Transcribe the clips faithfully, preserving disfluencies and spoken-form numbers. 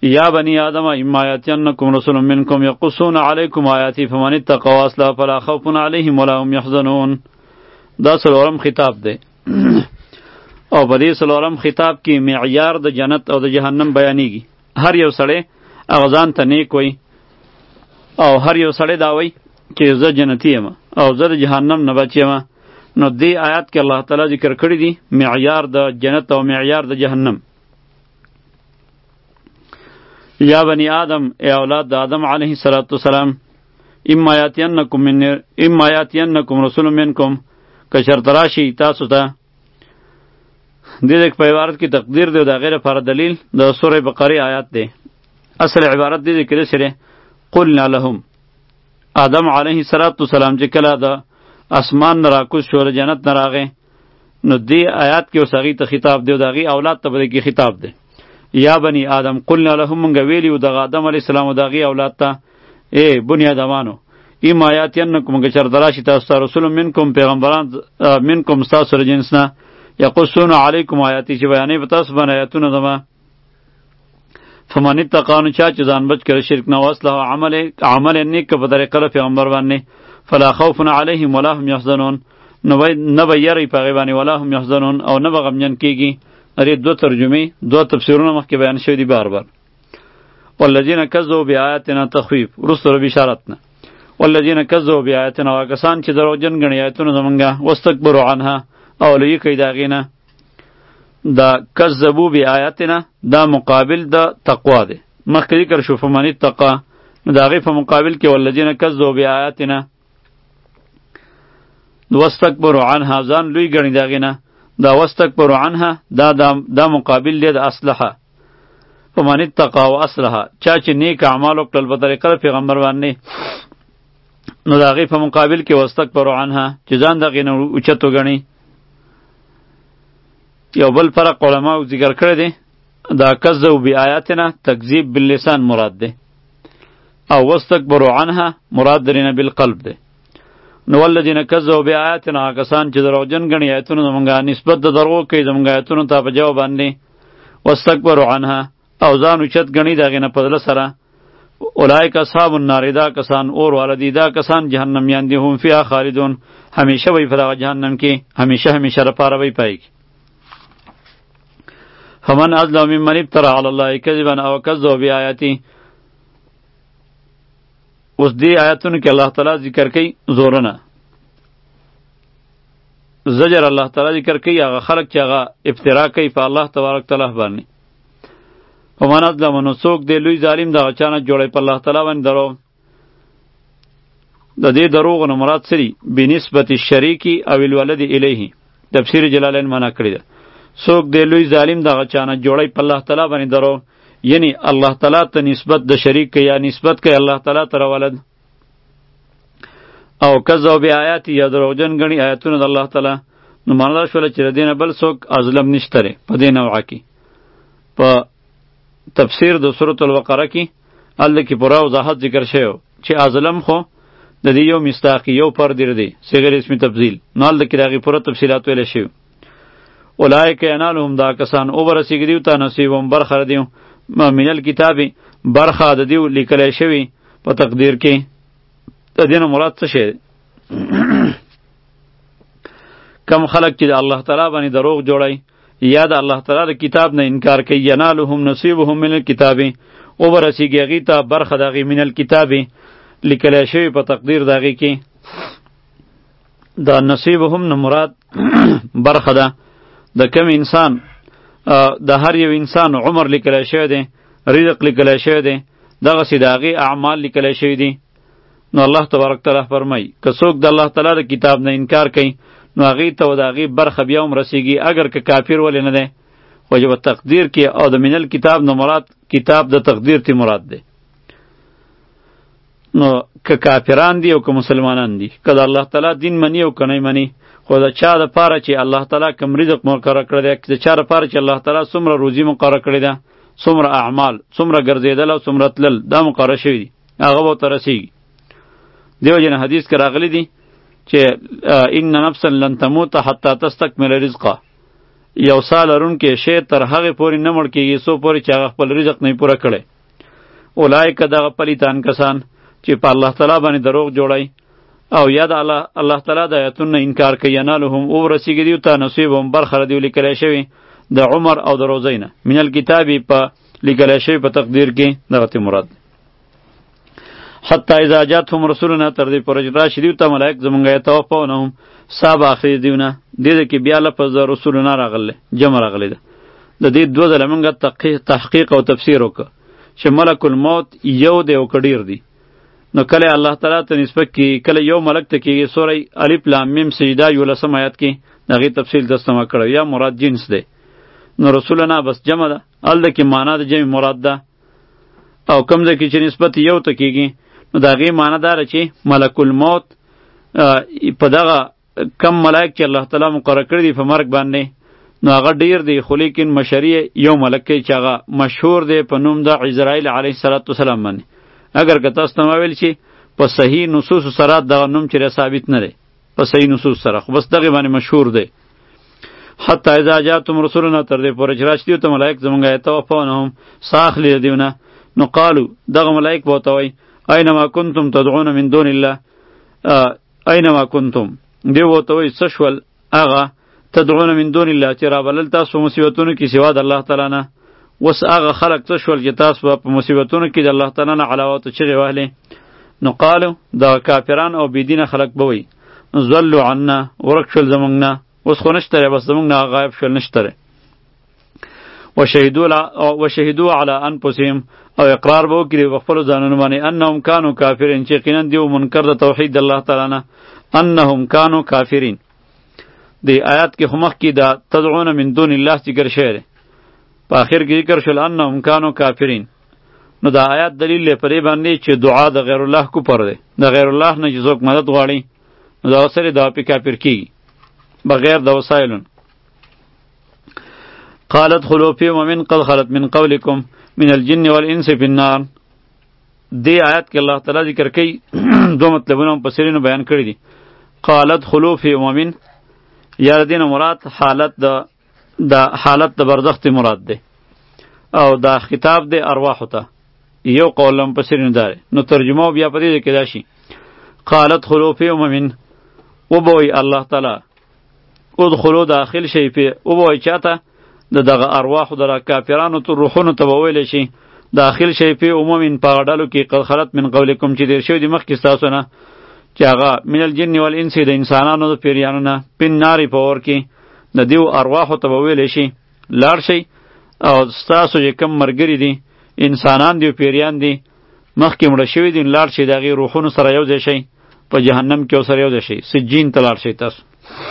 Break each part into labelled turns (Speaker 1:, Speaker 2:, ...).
Speaker 1: یا بنی آدم اما یاتینکم رسول منکم یقصون علیکم آیاتی فمن اتقى واصلح فلا خوف علیهم ولا هم یحزنون. دا څلورم خطاب دی او په دې څلورم خطاب کې معیار د جنت او د جهنم بیانېږي. هر یو سړی هغه ځان ته نیک وایي او هر یو سړی دا وایي چې زه جنتی یم او زه د جهنم نه بچ یم. نو دې آیات کې الله تعالی ذکر کړی دی معیار د جنت او معیار د جهنم. یا بنی آدم ای اولاد د آدم علیه السلام اما یاتینکم من اما یاتینکم رسول منکم که شرط راشي تاسو ته دې دې په عبارت کې تقدیر دی دا غیر پر دلیل د سوره بقره آیات دی. اصل عبارت دې کې سره قلنا لهم آدم علیه السلام چې کله د اسمان نه راکوز شو جنت نه راغی نو دې آیات کې اوس هغې ته خطاب دی او د هغې اولاد ته به کې خطاب دی. یا بنی آدم قلنا لهم مونږ ویلي و دغه آدم علیه السلام او د هغې اولاد ته ای بنی آدمانو اما یاتینکم که چېرته راشي تاسو ته رسول منکم پیغمبران منکم ستاسو له جنس نه یقصون علیکم آیاتی چې بیانوي په تاسو باندې آیاتونه زما فمن اتقی نو چا چې ځان بچ کړي شرک نه واصلح عمل عمل نیک په طریقه د پیغمبر باندې فلا خوف علیهم ولا هم یحزنون نو نه به یری په هغې باندې ولا هم یحزنون او نه به غمجن کېږي. ارې دو ترجمې دو تفسیرونه مخکې بیان شوي دي بار بار. والذین کذبوا بآیاتنا تخویف وروسته له بشارت نه والذین کذبوا بآیاتنا هغه کسان چې دروغجن ګڼي آیتونه زمونږه واستکبروا عنها او لوی کوي د هغې نه. دا کذبوا بآیاتنا دا مقابل د تقوا دی. مخکې ذکر شو فمن اتقى نو د هغې په مقابل کې والذین کذبوا بآیاتنا واستکبروا عنها ځان لوی ګڼي د هغې نه. دا واستکبروا عنها دا دا مقابل دی د اصلحه. فمن اتقى و اصلحه چا چې نیک اعمال وکړل په طریقه د پیغمبر باندې نو د هغې په مقابل کې واستکبروا عنها چې ځان د هغې نه اوچت وګڼي. یو بل فرق علماء ذکر کړی دی دا کذبوا بآیاتنا تکذیب باللسان مراد دی او واستکبروا عنها مراد درینه بالقلب دی. نو والذین کذبوا بآیاتنا کسان چې دروغجن ګڼي آیتونه زمونږه نسبت د دروغ کوي زمونږ آیتونو ته په جواب باندې واستکبروا عنها او ځان اوچت ګڼي د هغې نه په زړه سره اولئک اصحاب النار دا کسان اور والا دي دا کسان جهنمیان دي هم فیها خالدون همیشه وی په دغه جهنم کې همیشه همیشه لپاره وی پای کی. فمن اظلم ممن افترى علی الله کذبا او کذب بآیاته. اوس دې آیاتونو کې الله تعالی ذکر کوي زورونه زجر الله تعالی ذکر کوي هغه خلق چې هغه افترا کوي په الله تبارک تعالی باندې. فمن اظلم نو څوک دی لوی ظالم دغه چا نه جوړی په الله تعالی باندې دروغ. د دې دروغ نه مراد څه دي؟ بنسبت الشریک او الولد الیه. تفسیر جلالین معنا کړی ده څوک دی لوی ظالم دغه چا نه جوړی په الله تعالی باندې دروغ یعنی الله تعالی ته نسبت د شریک کوي یا نسبت کوي الله تعالی ته ولد او کذب بآیات یا دروغجن ګڼي آیاتونه د الله تعالی. نو معنا شوله چې د دې نه بل څوک اظلم نشته دی په دې نوعه کې. په تفسیر د سورة البقره کې هلته کې پوره وضاحت ذکر شوی چې اظلم خو د دې یو مصداقي یو پر دی دی صیغه اسم تفضیل نو هلته کې د هغې پوره تفصیلات ویلی شوي. اولئک ینالهم دا کسان او برسېږي دیو ته نصیبهم برخه دیو من الکتاب برخه د دیو لیکلی شوي په تقدیر کې. د دې نه مراد څه شی کم خلق چې د الله تعالی باندې دروغ جوړی یا د الله تعالی د کتاب نه انکار کوي ینالهم نصیبهم من الکتاب او برسېږي هغې ته برخه د هغې من الکتاب لیکلی شوي په تقدیر د هغې کې. دا نصیبهم نه مراد برخه ده د کم انسان د هر یو انسان عمر لیکلی شوی دی رزق لیکلی شوی دی دغسې د هغې اعمال لیکلی شوي دي. نو الله تبارک تعالی فرمایي که څوک د الله تعالی د کتاب نه انکار کوي نو هغې ته و د هغې برخه بیا هم رسیږي اگر که کافر ولې نه دی خو چې په تقدیر کې او د منل کتاب نه مراد کتاب د تقدیر تی مراد دی. نو که کافران دي او که مسلمانان دي که د الله تعالی دین مني او که نه مني خو د چا دپاره چې الله تعالی کوم رزق مقرر کړی دی د چا دپاره چې الله تعالی څومره روزي مقرر کړې ده څومره اعمال څومره ګرځېدل او څومره تلل دا مقرر شوي دي هغه به ورته رسېږي. دیو جن حدیث کې راغلی دی چې ان نفسا لن تموت حتی تستکمل رزقه یو سال لرونکی شی تر هغې پورې نه مړ کېږي څو پورې چې هغه خپل رزق نه پوره کړی اولئک دغه پلیتان کسان چې په الله تعالی باندې دروغ جوړی او یا د الله الله تعالی د آیاتونو انکار کوي، ینالهم او رسیږي دیو ته نصیبهم برخه دیو لیکلی شوی د عمر او د روزینه من الکتاب په لیکلی شوی په تقدیر کې دغه مراد. حتی اذا جاتهم رسولنا تر دې پورې چې راشي دیو ته ملائک زمونږ یتوفونهم سا به اخلي دیونه. دې کې بیا لفظ د رسولنا راغلی جمع راغلی ده. د دې دوه ځله موږ تحقیق او تفسیر وکړه چې ملک الموت یو دی او که ډېر دی. نو کله الله تعالی ته نسبت کی کله یو ملک ته کیږي. سوره الف لام میم سجده یولسم آیات کې دغه تفصیل دستمه کړو یا مراد جنس دی. نو رسولنا بس جمع ده، الده کې معنا د جمع مراد ده. او کم ده کې چې نسبت یو ته کیږي نو دغه معنا دار چې ملک الموت په دغه کم ملائک چې الله تعالی مقرر کړی دی په مرګ باندې نو هغه ډیر دی، خو لیکن مشریع یو ملک چې هغه مشهور دی په نوم د عزرائیل علیه السلام باندې. اگر که تاسو ته ویل شي په صحیح نصوص سره دغه نوم چې ثابت نه دی په صحیح نصوص سره، خو بس دغه باندې مشهور دی. حتی اذا جاءتم رسولنا تر دې پورې چې راشي ته ملائک زمونږ یتوفونهم ساخلی دیونه. نو قالو دغه ملائک به ورته وایي اینما کنتم تدعون من دون الله، اینما کنتم دی ورته وایي څه شول هغه تدعون من دون الله چې رابلل تاسو مصیبتونو کې سوا د الله تعالی نه. وس هغه خلق څه شول چې تاسو په مصیبتونو کې د الله تعالی نه علاوه ته چغې وهلې. نو قالو د کافران او بېدینه خلق به وایي ضلوا عنا ورک شول زموږ نه، اوس خو نشته بس زموږ نه غایب شول نشته. وشهدوا علی انفسهم او اقرار به وکړي په خپلو ځانونو باندې انهم کانوا کافرین چې یقینا دیو منکر د توحید د الله تعالی نه. انهم کانوا کافرین دی آیات کې خو مخکې د تدعون من دون الله ذکر شوی دی، په آخر کې ذکر شول انهم کانوا کافرین. نو دا آیات دلیل دی په دې باندې چې دعا د غیر الله کفر دی. د غیر الله نه چې څوک مدد غواړي نو دا سره دا په کافر کیږي بغیر د وسایلون. قالت خلوا فی ومن قد خلت من قبلکم من الجن والانس فی النار. دی آیات کې الله تعالی ذکر کوي دو مطلبونه په سرینو بیان کړی دي. قالت خلوا فی ومن یا دین مراد حالت د د حالت د برزخت مراد ده او دا خطاب ده ارواح ته یو قولم پسرین داره. نو ترجمه بیا پدې ده کې داشي قالت خلو فی امم او بوی الله تعالی ادخلوا داخل شي په او بوی چاته د دغه ارواح د کافرانو ته روحونو ته ویل شي داخل شي په امم په غډلو کې قد خلت من قبلکم چې دیر شوی د مخکې تاسو نه چې هغه من الجن والانس د انسانانو د پیریانو نه پن ناری په اور کې د دیو ارواحو ته ویل شي لاړ شي او ستاسو چې کم مرګري دي انسانان دی پیریان دي مخکې مړه شوي دي لاړ شي دغه روحونو سره یو ځای شي په جهنم کې سره یو ځای شي سجین ته لاړ شي تاسو.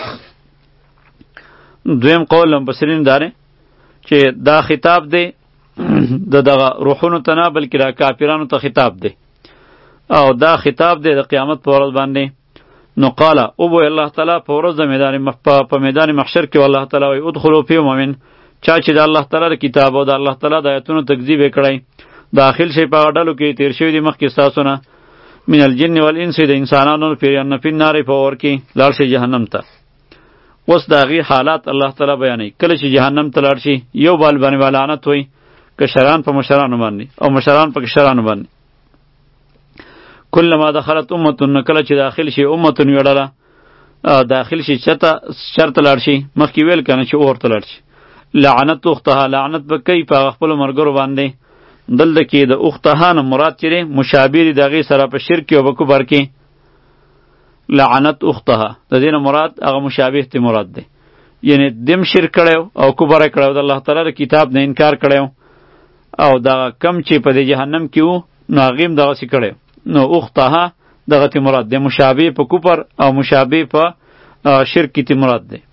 Speaker 1: دویم قول مفسرین داره چې دا خطاب دی د دغه روحونو ته نه بلکې د کافرانو ته خطاب دی او دا خطاب دی د قیامت په ورځ باندې. نو قال او بو الله تعالی په ورځ د میدان په میدان محشر کې الله تعالی وي ادخلوا فی مؤمن چا چې د الله تعالی د کتاب او د الله تعالی د آیاتونو تکذیب کړی داخل شي په ډلو کې تیر شوی د مخکې تاسو نه من الجن والانس د انسانانو پیریان په نار په اور کې لاړ شي جهنم ته. اوس داغي حالات الله تعالی بیانوي کله چې جهنم ته لاړ شي یو بال باندې لعنت وي کشران په مشرانو باندې او مشران په کشرانو باندې. کله ما دخلت امه کله چې داخل شي امه ویړه داخل شي چته شرط لاړ شي مخکې ویل کنه چې اورته لاړ شي لعنت اختها لعنت به کوي په خپل مرګرو باندې. دلته کې د اختها نه مراد چې مشابه دغه سره په شرک او په کفر کې لعنت اختها د دې نه مراد هغه مشابه ته مراد دی یعنی دم شرک کړو او کفر کړو د الله تعالی د کتاب نه انکار کړو او دا کم چې په جهنم کې وو نو غیم دغه څه کړو نو اختها دغه ته مراد دی مشابه په کفر او مشابه په شرک کې مراد دی.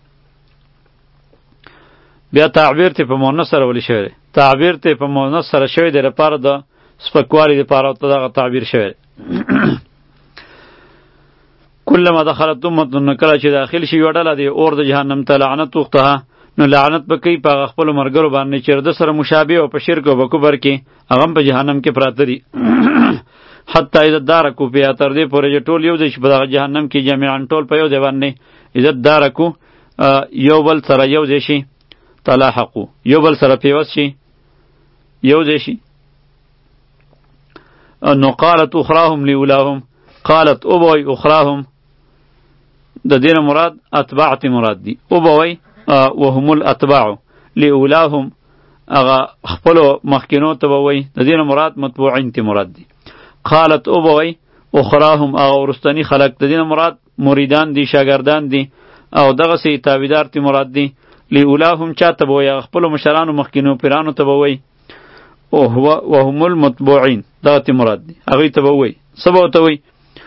Speaker 1: بیا تعبیر ته په مؤنث سره ولې شوی تعبیر ته په مؤنث سره شوی دی لپاره د سپکوالي لپاره ته دغه تعبیر شوی. کله دخلت امه کله چې داخل شي وړله دی اور د جهنم ته لعنت اختها نو لعنت به کوي په خپل مرګرو باندې چې د سره مشابه او په شرک او په کفر کې هغه په جهنم کې پراته دي. حتی عزت دارکو بیا تر دې پورې چې ټول یو ځای شي په دغه جهنم کې جميعا ټول په یو ځای باندې عزت دارکو یو بل سره یو ځای شي تلاحقو یو بل سره پیوست شي یو ځای شي نو قالت اخراهم لاولاهم، قالت او بوي اخراهم د دین مراد اتباع تی مراد دی، او بوي وهم الاتباع لاولاهم اغا خپلو مخکینو ته بوي د دین مراد متبوعین تی مراد دی. قالت او بوي اخراهم اغا ورستنی خلق د دین مراد مریدان دی، شاگردان دی، او دغه سی تابعدار تی مراد دی. لاولاهم چاته بوي خپلو مشرانو مخکینو پیرانو ته بوي، او هو وهم المتبوعین دغه تی مراد دی، هغوی ته بوي سبا ته وي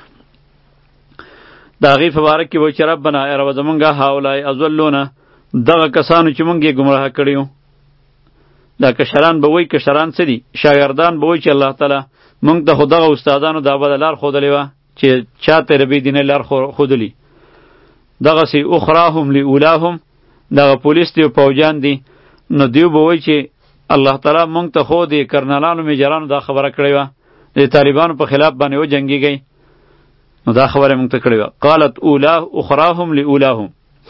Speaker 1: د هغې په باره کې وایي چې ربنا ای ربه زمونږه هؤلاء اضلونا دغه کسانو چې مونږ یې ګمراه کړي یو. دا کشران به وایي، کشران څه دي؟ شاګردان به وایي چې الله تعالی مونږ ته خو دغه استادانو دا بده لار ښودلې وه چې چا ته ربې دیني لار ښودلي. دغسې اخراهم لاولاهم دغه پولیس دی او پوجان دی، نو دیو به وایي چې الله تعالی مونږ ته خو د کرنلانو میجرانو دا خبره کړې وه د طالبانو په خلاف باندې وجنګېږئ، نو دا خبره مونږ ته کړې وه. قالت اولا اخراهم لاولاهم.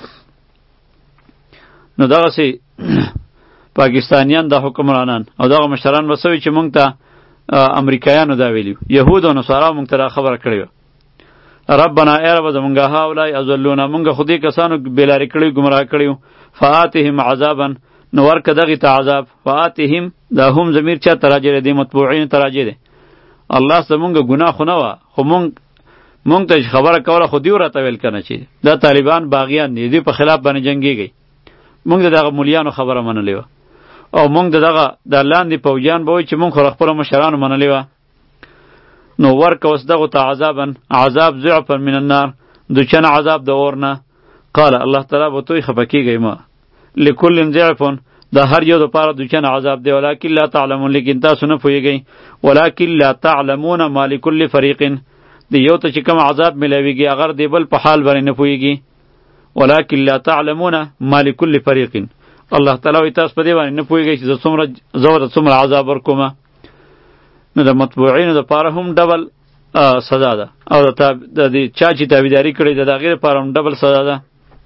Speaker 1: نو دغسې پاکستانیان دا حکمرانان او دغه مشران به څه چې مونږ ته امریکایانو دا ویلي، یهود او نصارا مونږ ته دا خبره کړې وه. ربنا ای رب زمونږه هؤلاء اضلونا مونږ خو دې کسانو بېلارې کړي ګمراه کړي وو. فآتهم عذابا نو ورکه دغې ته عذاب. فآتهم دا هم ضمیر چا ته راجع دی؟ متبوعین ته راجع دی. الله زمونږ ګناه خو نه وه، خو مونږ مونږ ته خبره کوله خو دیو راته ویل کنه چې دا طالبان باغیان دي، دوی په خلاف باندې جنګېږئ. مونږ د دغه مولیانو خبره منلې وه او مونږ د دغه د لاندې پوجیان به وایي چې مونږ خو خپلو مشرانو منلې وه. نو ورکه اوس دغو ته عذابا عذاب ضعفا من النار دوچن عذاب د اور نه. قال الله تعالی به توی خفه کېږئ مه لکل ضعفن دا هر یو دپاره دوچن عذاب دی، ولکن لا تعلمون لیکن تاسو نه پوهېږئ. ولکن لا تعلمون ما لکل فریق دی یو ته چې کوم عذاب ملاویږي اگر دی بل په حال باندې نه پوهېږي. ولکن لا تعلمون ما لکل فریق الله تعالی وایي تاسو په دې باندې نه پوهېږئ چې زه څومره زه ورته څومره عذاب ورکومه. نو د مطبوعینو دپاره هم ډبل سزا ده او د دې چا چې تابعداري کړې ده د هغې دپاره هم ډبل سزا ده.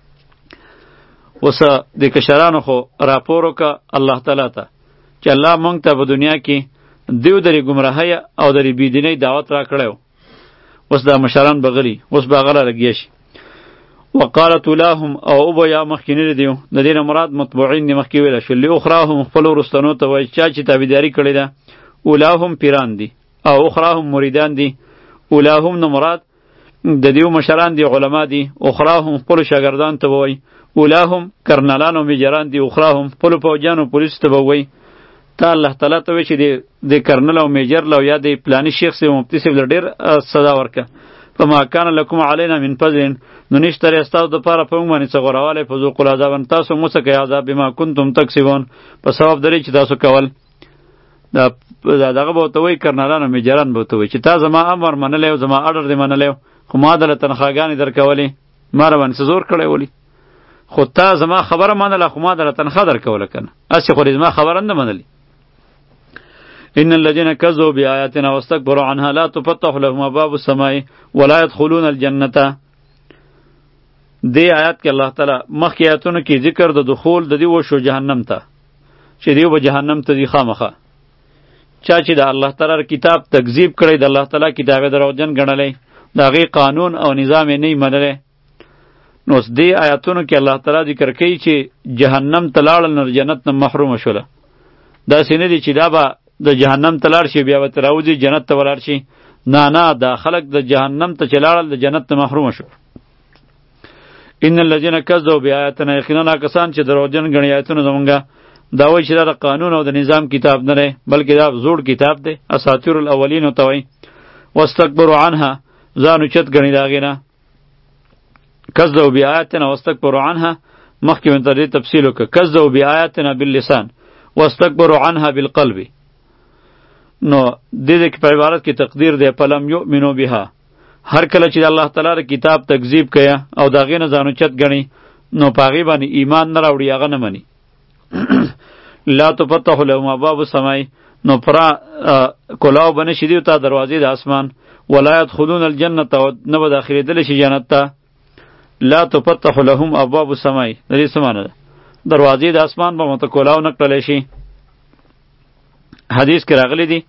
Speaker 1: اوس د کشرانو خو راپور وکړه الله تعالی ته چې الله مونږ ته په دنیا کې دیو درې ګمراهۍ او درې بېدینۍ دعوت را کړی و. اوس دا مشران به غلي، اوس به هغه رالګیا شي. وقالت اولاهم او او به یا مخکې نه دیو د دې نه مراد مطبوعین دي، مخکې ویله شو. لاخراهم خپلو وروستنو ته وایي چا چې تابعداري کړې ده. اولاهم پیران دي او اخراهم مریدان دي. اولاهم نه مراد د دیو مشران دي، علما دي. اخراهم خپلو شاګردان ته به وایي. اولاهم کرنلان او میجران دي. اخراهم خپلو پوجیانو پولیسو ته به وایي. تا الله تعالی ته وایي چې د کرنل او میجر له یا د پلاني شیخ صاحب مفتي صاحب له ډېر سزا ورکړه. فما کان لکم علینا من فضل نو نشته لري ستاسو دپاره په موږ باندې څه غوروالی فذوقوا العذاب تاسو موڅکئ عذاب بما کنتم تکسبون په سبب درې چې تاسو کول. دا دغه به ورته وایي کرنلان او میجران به ورته وایي چې تا زما امر منلی او زما اډر دې منلی خو ما دله تنخواګانې درکولې، ما را باندې څه زور کړی ولي، خو تا زما خبره منله خو ما دله تنخوا درکوله که نه، هسې خو دې زما خبره نه منلې. ان الذين كذبوا بآياتنا واستكبروا عنها لا تفتح لهم ابواب السماء ولا يدخلون الجنه. دې آیات کې الله تعالی مخکې آیاتونو کې ذکر د دخول د دې وشو جهنم ته چې دیو به جهنم ته ځي خامخه. چا چې د الله تعالی کتاب تکذیب کړی، د الله تعالی کتاب یې دروغجن ګڼلی، د هغې قانون او نظام یې نه یې منلی. نو اوس دې آیاتونو کې الله تعالی ذکر کوي چې جهنم ته لاړل نو جنت نه محرومه شوله. داسې نه دي چې دا به د جهنم ته لاړ شي بیا به ترې راوځي جنت ته ولاړ شي. نه نه، دا خلک د جهنم ته چې لاړل د جنت نه محرومه شو. ان الذين كذبوا بآياتنا یقینا کسان چې دروغجن ګڼي آیتونه زمونږه، دا وایي چې دا د قانون او د نظام کتاب نه دی بلکې دا زوړ کتاب دی، اساطیر الاولین ورته وایي. واستکبروا عنها ځان اوچت ګڼي د هغې نه. کذبوا بآیاتنا واستکبروا عنها مخکې مې تر دې تفصیل وکړه. کذبوا بآیاتنا باللسان واستکبروا عنها بالقلب. نو دې دې کې په عبارت کې تقدیر دی فلم یؤمنوا بها. هر کله چې الله تعالی کتاب تکذیب کوي او د هغې نه ځان اوچت ګڼي نو په هغې باندې ایمان نه راوړي، هغه نه مني. لا تفتح لهم ابواب السماء نو پرا کلاو به نشي دیو ته دروازې د اسمان. ولا يدخلون الجنة نه به داخلېدلی شي جنت ته. لا تفتح لهم ابواب السماء د دې څه معنی ده؟ دروازې د اسمان به ورته کلاو نه کړلی شي. حدیث کې راغلی دی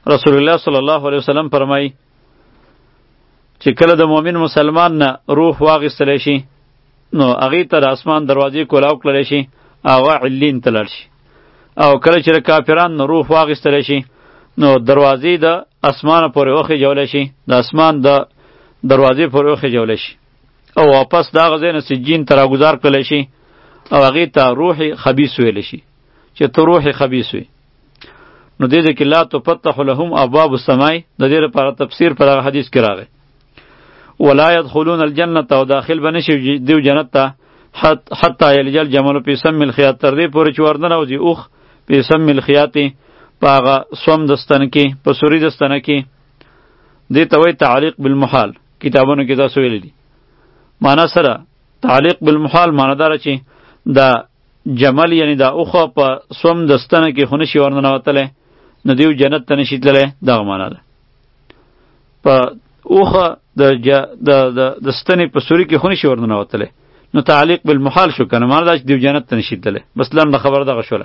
Speaker 1: رسول الله صلی الله علیه وسلم فرمایي چې کله د مؤمن مسلمان نه روح واغستلی شي نو هغې ته د اسمان دروازې کولاو کړلی شي هغه علین ته لاړ شي، او کله چې د کافران نه روح واغستلی شي نو دروازې د اسمانه پورې وخېجولی شي، د اسمان د دروازې پورې وخېجولی شي او واپس د هغه ځای نه سجین ته راګزار کړلی شي او هغې ته روح خبیث ویلی شي چې ته روح خبیث وي. نو دې ځای کې لا تفتح لهم ابواب السماء د دې لپاره تفسیر پر هغه حدیث کې راغی ولا يدخلون الجنة او داخل به نشي دیو جنت ته حتی یلج الجمل فی سم الخیاط تر دې پورې چې ورننوځي اوښ فی سم الخیاط په هغه سوم دستنه کې په سوري دستنه کې. دې ته وایي تعلیق بالمحال، کتابونو کې تاسو ویلی دي. معنا سره تعلیق بالمحال معنا داره چې دا جمل یعنی دا اوښه په سوم دستنه کې خو نشي ورننوتلی نو دیو جنت ته نشي تللی، دغه معنا ده. په اوښه د د د ستنې په سوري کې خو نشي ورننوتلی نو تعلیق بالمحال شو کنه، معنا دا چې دیو جنت ته نشي تللی. بس لنډه خبره دغه شوله.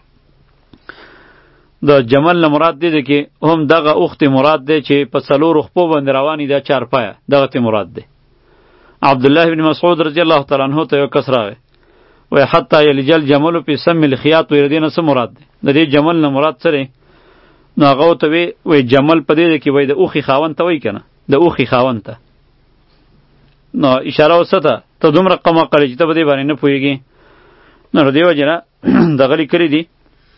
Speaker 1: د جمل نه مراد دی کې هم دغه اوښ ته مراد دی چې په څلورو خپو باندې روانې ده چارپایه، دغه ته مراد دی. عبدالله بن مسعود رضی الله تعالی عنه ته یو کس راغی وی حتی یلج الجمل فی سم الخیاط وی دې نه څه مراد دی؟ د دې جمل نه مراد څه دی؟ نو هغه ورته وی وی جمل په دې کې وی د اوښې خاوند ته وی کنه، د اوښې خاوند ته. نو اشاره وسته ته دومره قمه قلی چې ته په دې باندې نه پوهېږي. نو د دې وجې نه دغه لیکلي دي،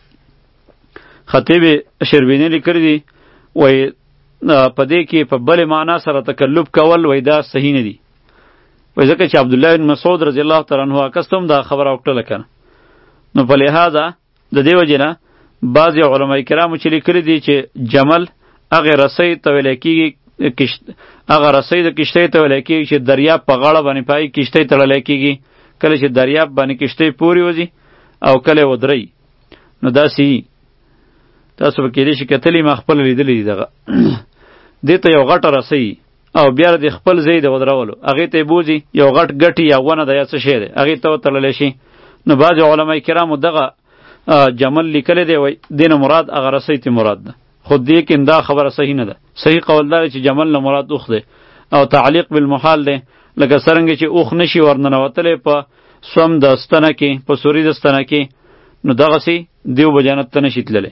Speaker 1: خطیب شربینی لیکلي دي وی په دې کې په بلې معنا سره تکلف کول وی دا صحیح نه دي، وی ځکه چې عبدالله بن مسعود رضی الله تعالی عنه کس ته هم دا خبره وکړله کنه. نو په لحاظه د دې وجې نه بعضې علما کرامو چې لیکلي دي چې جمل هغې رسۍ ته ویلی کېږي، هغه رسۍ د کشتۍ ته ویلی کېږي چې دریاب په غاړه باندې پای کشتۍ تړلی کېږي، کله چې دریاب باندې کشتۍ پورې وځي او کله یې ودرئ. نو داسې یي، تاسو به کېدای شي کتلي، ما خپله لیدلی دي. دغه دې ته یو غټه رسۍ او بیا د خپل ځای د ودرولو هغې ته یې بوځي، یو غټ ګټي یا ونه ده یا څه شی دی هغې ته وتړلی شي. نو بعضې علما کرامو دغه جمل لیکلی دی، وایي دې نه مراد هغه رسۍ ته مراد ده، خو دې کې دا خبره صحیح نه ده. صحیح قول دا دی چې جمل نه مراد اوښ دی او تعلیق بالمحال دی، لکه څرنګه چې اوښ نشي ورننوتلی په سوم د ستنه کې، په سوري د ستنه کې، نو دغسې دیو به جنت ته نشي تللی.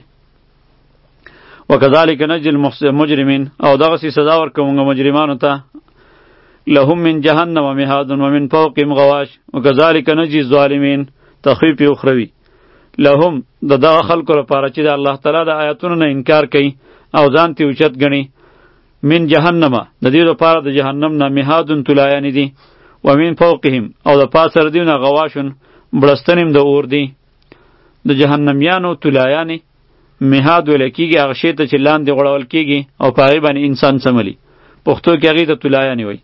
Speaker 1: وکذالک نجزی المجرمین، او دغسې سزا ورکوو موږ مجرمانو ته. لهم من جهنم مهاد ومن فوقهم غواش وکذالک نجزی الظالمین، تخفیف اخروی. لهم د دغه خلکو لپاره چې د الله تعالی د آیاتونو نه انکار کوي او ځان ته اوچت ګڼي، من جهنم د دې لپاره د جهنم نه مهادون طلایانې دي، ومن فوقهم او د پاسه د دوی نه غواشون بړستنې د اور دي. د جهنمیانو طلایانې مهاد ویل کېږي هغه شی ته چې لاندې غوړول کېږي او په هغې باندې انسان څملي، پښتو کې هغې ته طلایانې وایي.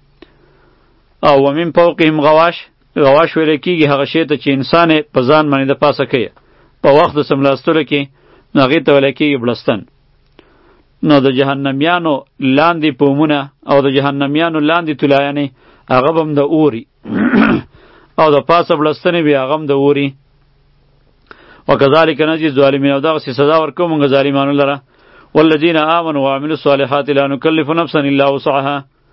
Speaker 1: او ومن فوقهم غواش، غواش ویل کېږي هغه شی ته چې انسان په ځان باندې د پاسه کوي په وخت د څملاستلو کې، نو هغې ته ویل کېږي بړستن. نو د جهنمیانو لاندې پومونه او د جهنمیانو لاندې طلایانې هغه به هم د اوري او د پاسه بړستنې به هغه هم د اوري. وکذالک نجزی الظالمین، او دغسې سزا ورکوو موږ ظالمانو لره. والذین آمنوا وعملوا الصالحات لا نکلف نفسا الا وسعها،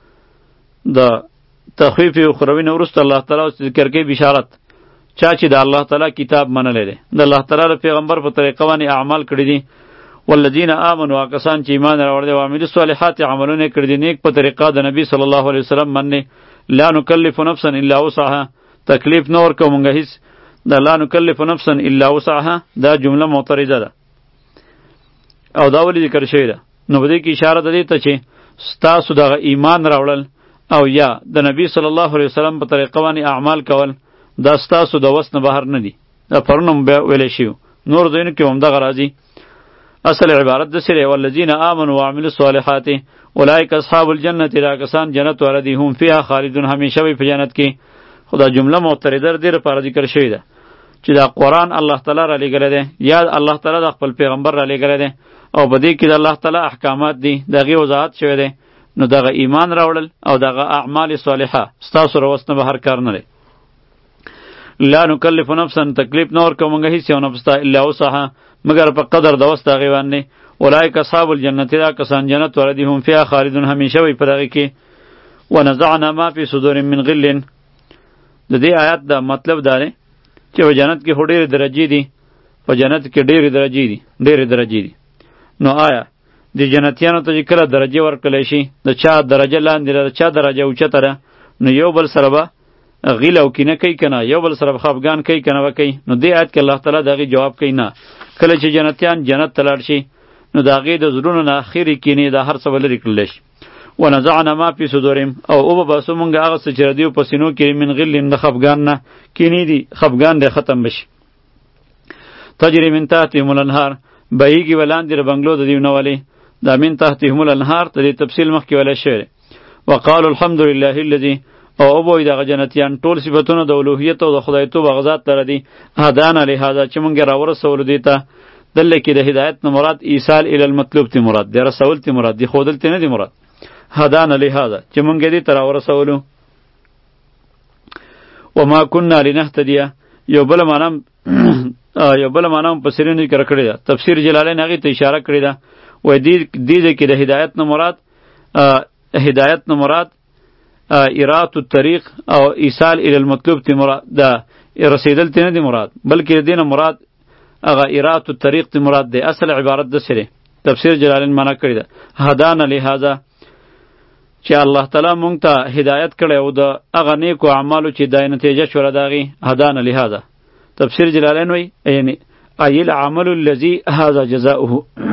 Speaker 1: د تخفیف اخروی نه وروسته الله تعالی ذکر کوي بشارت چا چې د الله تعالی کتاب منلی دی، د الله تعالی د پیغمبر په طریقه باندې اعمال کړي دي. والذین آمنوا، هغه کسان چې ایمان راوړی دی، وعملوا الصالحات، عملونه یې کړي دي نیک په طریقه د نبی صلی الله علیه وسلم باندې. لا نکلف نفسا الا وسعها، تکلیف نه ورکوو موږ هیڅ. د لا نکلف نفسا الا وسعها دا جمله معترضه ده، او دا ولې ذکر شوې ده؟ نو په دې کې اشاره ده دې ته چې ستاسو دغه ایمان راوړل او یا د نبی صلی الله علیه وسلم په طریقه باندې اعمال کول دا ستاسو د وس نه بهر نه دي. دا پرون هم ویلی شوي، نور ځایونو کې هم دغه راځي. اصل عبارت داسې دی، والذین آمنوا وعملوا الصالحات اولئک اصحاب الجنة، دا کسان جنت والا دي، هم فیها خالدون، همیشه وي په جنت کې. خو دا جمله معترضه دې لپاره ذکر شوې ده چې دا قرآن الله تعالی را لېږلی دی یا الله تعالی د خپل پیغمبر را لېږلی دی او په دې کې د الله تعالی احکامات دي، د هغې وضاحت شوی دی. نو دغه ایمان راوړل او دغه اعمال صالحه ستاسو له وس نه بهر کار نه دی. لا نکلف نفسا، تکلیف نه ورکوو موږ هېڅ یو نفس ته الا وسعها، مګر په قدر د وس د هغې باندې. اولئک اصحاب الجنة دا کسان جنت وردی هم فیها خالدون همیشه وی په دغه کې. ونزعنا ما فی صدور من غل. د دې آیات دا مطلب دا دی چې په جنت کې هډېر درجې دي، په جنت کې ډېرې درجې دي، ډېرې درجې دي. نو آیا د جنتیانو ته چې کله درجه ورکړلی شي، د چا درجه لاندې ده، د چا درجه اوچته ده، نو یو بل سره به غیله او کینه کوي که نه؟ یو بل سره به خفګان کوي که نه به کوي؟ نو دې آیت کې الله تعالی د هغې جواب کوي نه. کله چې جنتیان جنت ته لاړ شي نو د هغې د زړونو نه خیرې کینې دا هر څه به لرې کړلی شي. ونزعنا ما فی صدورهم، او او به باسو مونږ هغه څه چې د دوی په سینو کې من غل د خفګان نه، کینې دي، خفګان دی ختم بشي. تجری من تحتهم الانهار، بهیږي به لاندې د بنګلو د دوی نه ولې. دا من تحتهم الانهار ته د تفصیل مخکې ولی شوی دی. وقالو الحمد لله الذي، او اوبوی دغه جنتیان ټول صفتونه د الوهیت او د خدایتوب هغه ذات لره دي. هدانا لهذا، چې مونږ یې راورسولو دې ته. دلته کې د هدایت نه مراد ایصال الی المطلوب تی مراد دی، رسول تی مراد دی، ښودل تی نه دی مراد. هدانا لهذا، چې مونږ یې دې ته راورسولو. وما كنا لنهتدي، یو بل معنی یو بل معنی مفسرینو ذکر کړی ده. تفسیر جلالین هغې ته اشاره کړې ده، وایي دې دې کې د هدایت نه مراد هدایت نه مراد ایرات الطریق او ایصال الی المطلوب تی مراد ده، رسیدل تی نه دی مراد، بلکې دې نه مراد هغه ایرات الطریق تی مراد دی. اصل عبارت داسې دی، تفسیر جلالین معنا کړی ده هدانا لهذا، چې الله تعالی مونږ ته هدایت کړی او د هغه نیکو اعمالو چې دا نتیجه شوله د هغې. هدانا لهذا تفسیر جلالین وایي یعنی ای العمل الذي هذا جزاؤه.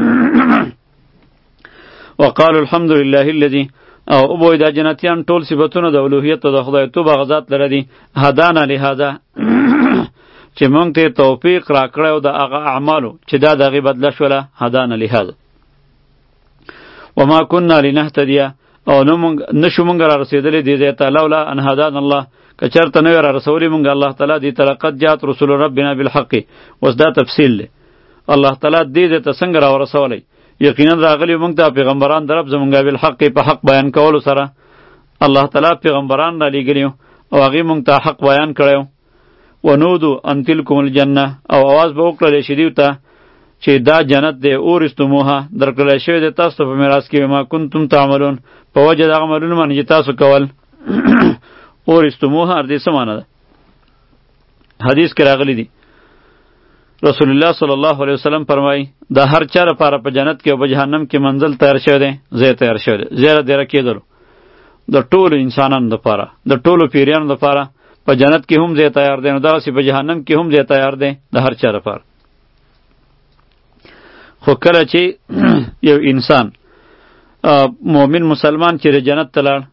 Speaker 1: وقالو الحمد لله الذي، او ابوی دا جنتیان ټول صفتونه د الوهیت او د خدایتوب هغه ذات لره دي. هدانا لهذا، چې مونږ ته توفیق راکړی او د هغه اعمالو چې دا د هغې بدله شوله. هدانا لهذا. وما كنا لنهتدي، او نو مونږ نشو مونږ را رسېدلی دې ځای ته لولا ان هدانا الله، که چېرته نه وی را رسولی مونږ الله تعالی دې ته لقد جاءت رسول ربنا بالحق. اوس دا تفصیل دی، الله تعالی دې ځای ته څنګه را ورسولی؟ یقینا راغلی مونږ ته پیغمبران در رب زمونږ بالحق، په حق بیان کولو سره. الله تعالی پیغمبران را لیږلي او هغې مونږ ته حق بیان کړی. ونودو ان تلکم الجنه، او اواز به وکړلی شي دیو ته چې دا جنت دی، اورثتموها، درکړلی شوی دی تاسو ته په میراث کې، بما کنتم تعملون، په وجه د هغه عملونو باندې چې تاسو کول. اورثتموها دې څه معنی ده؟ حدیث کې راغلی دی، رسول الله صلی الله علیه وسلم فرمایي دا هر چا لپاره په جنت کې او په جهنم کې منزل تیار شوی دی، ځای تیار شوی دی، زیره دیره کېدلو د ټولو انسانانو لپاره، د ټولو پیریانو لپاره. په جنت کې هم ځای تیار دی، نو دغسې په جهنم کې هم ځای تیار دی د هر چا لپاره. خو کله چې یو انسان مؤمن مسلمان چې جنت ته لاړ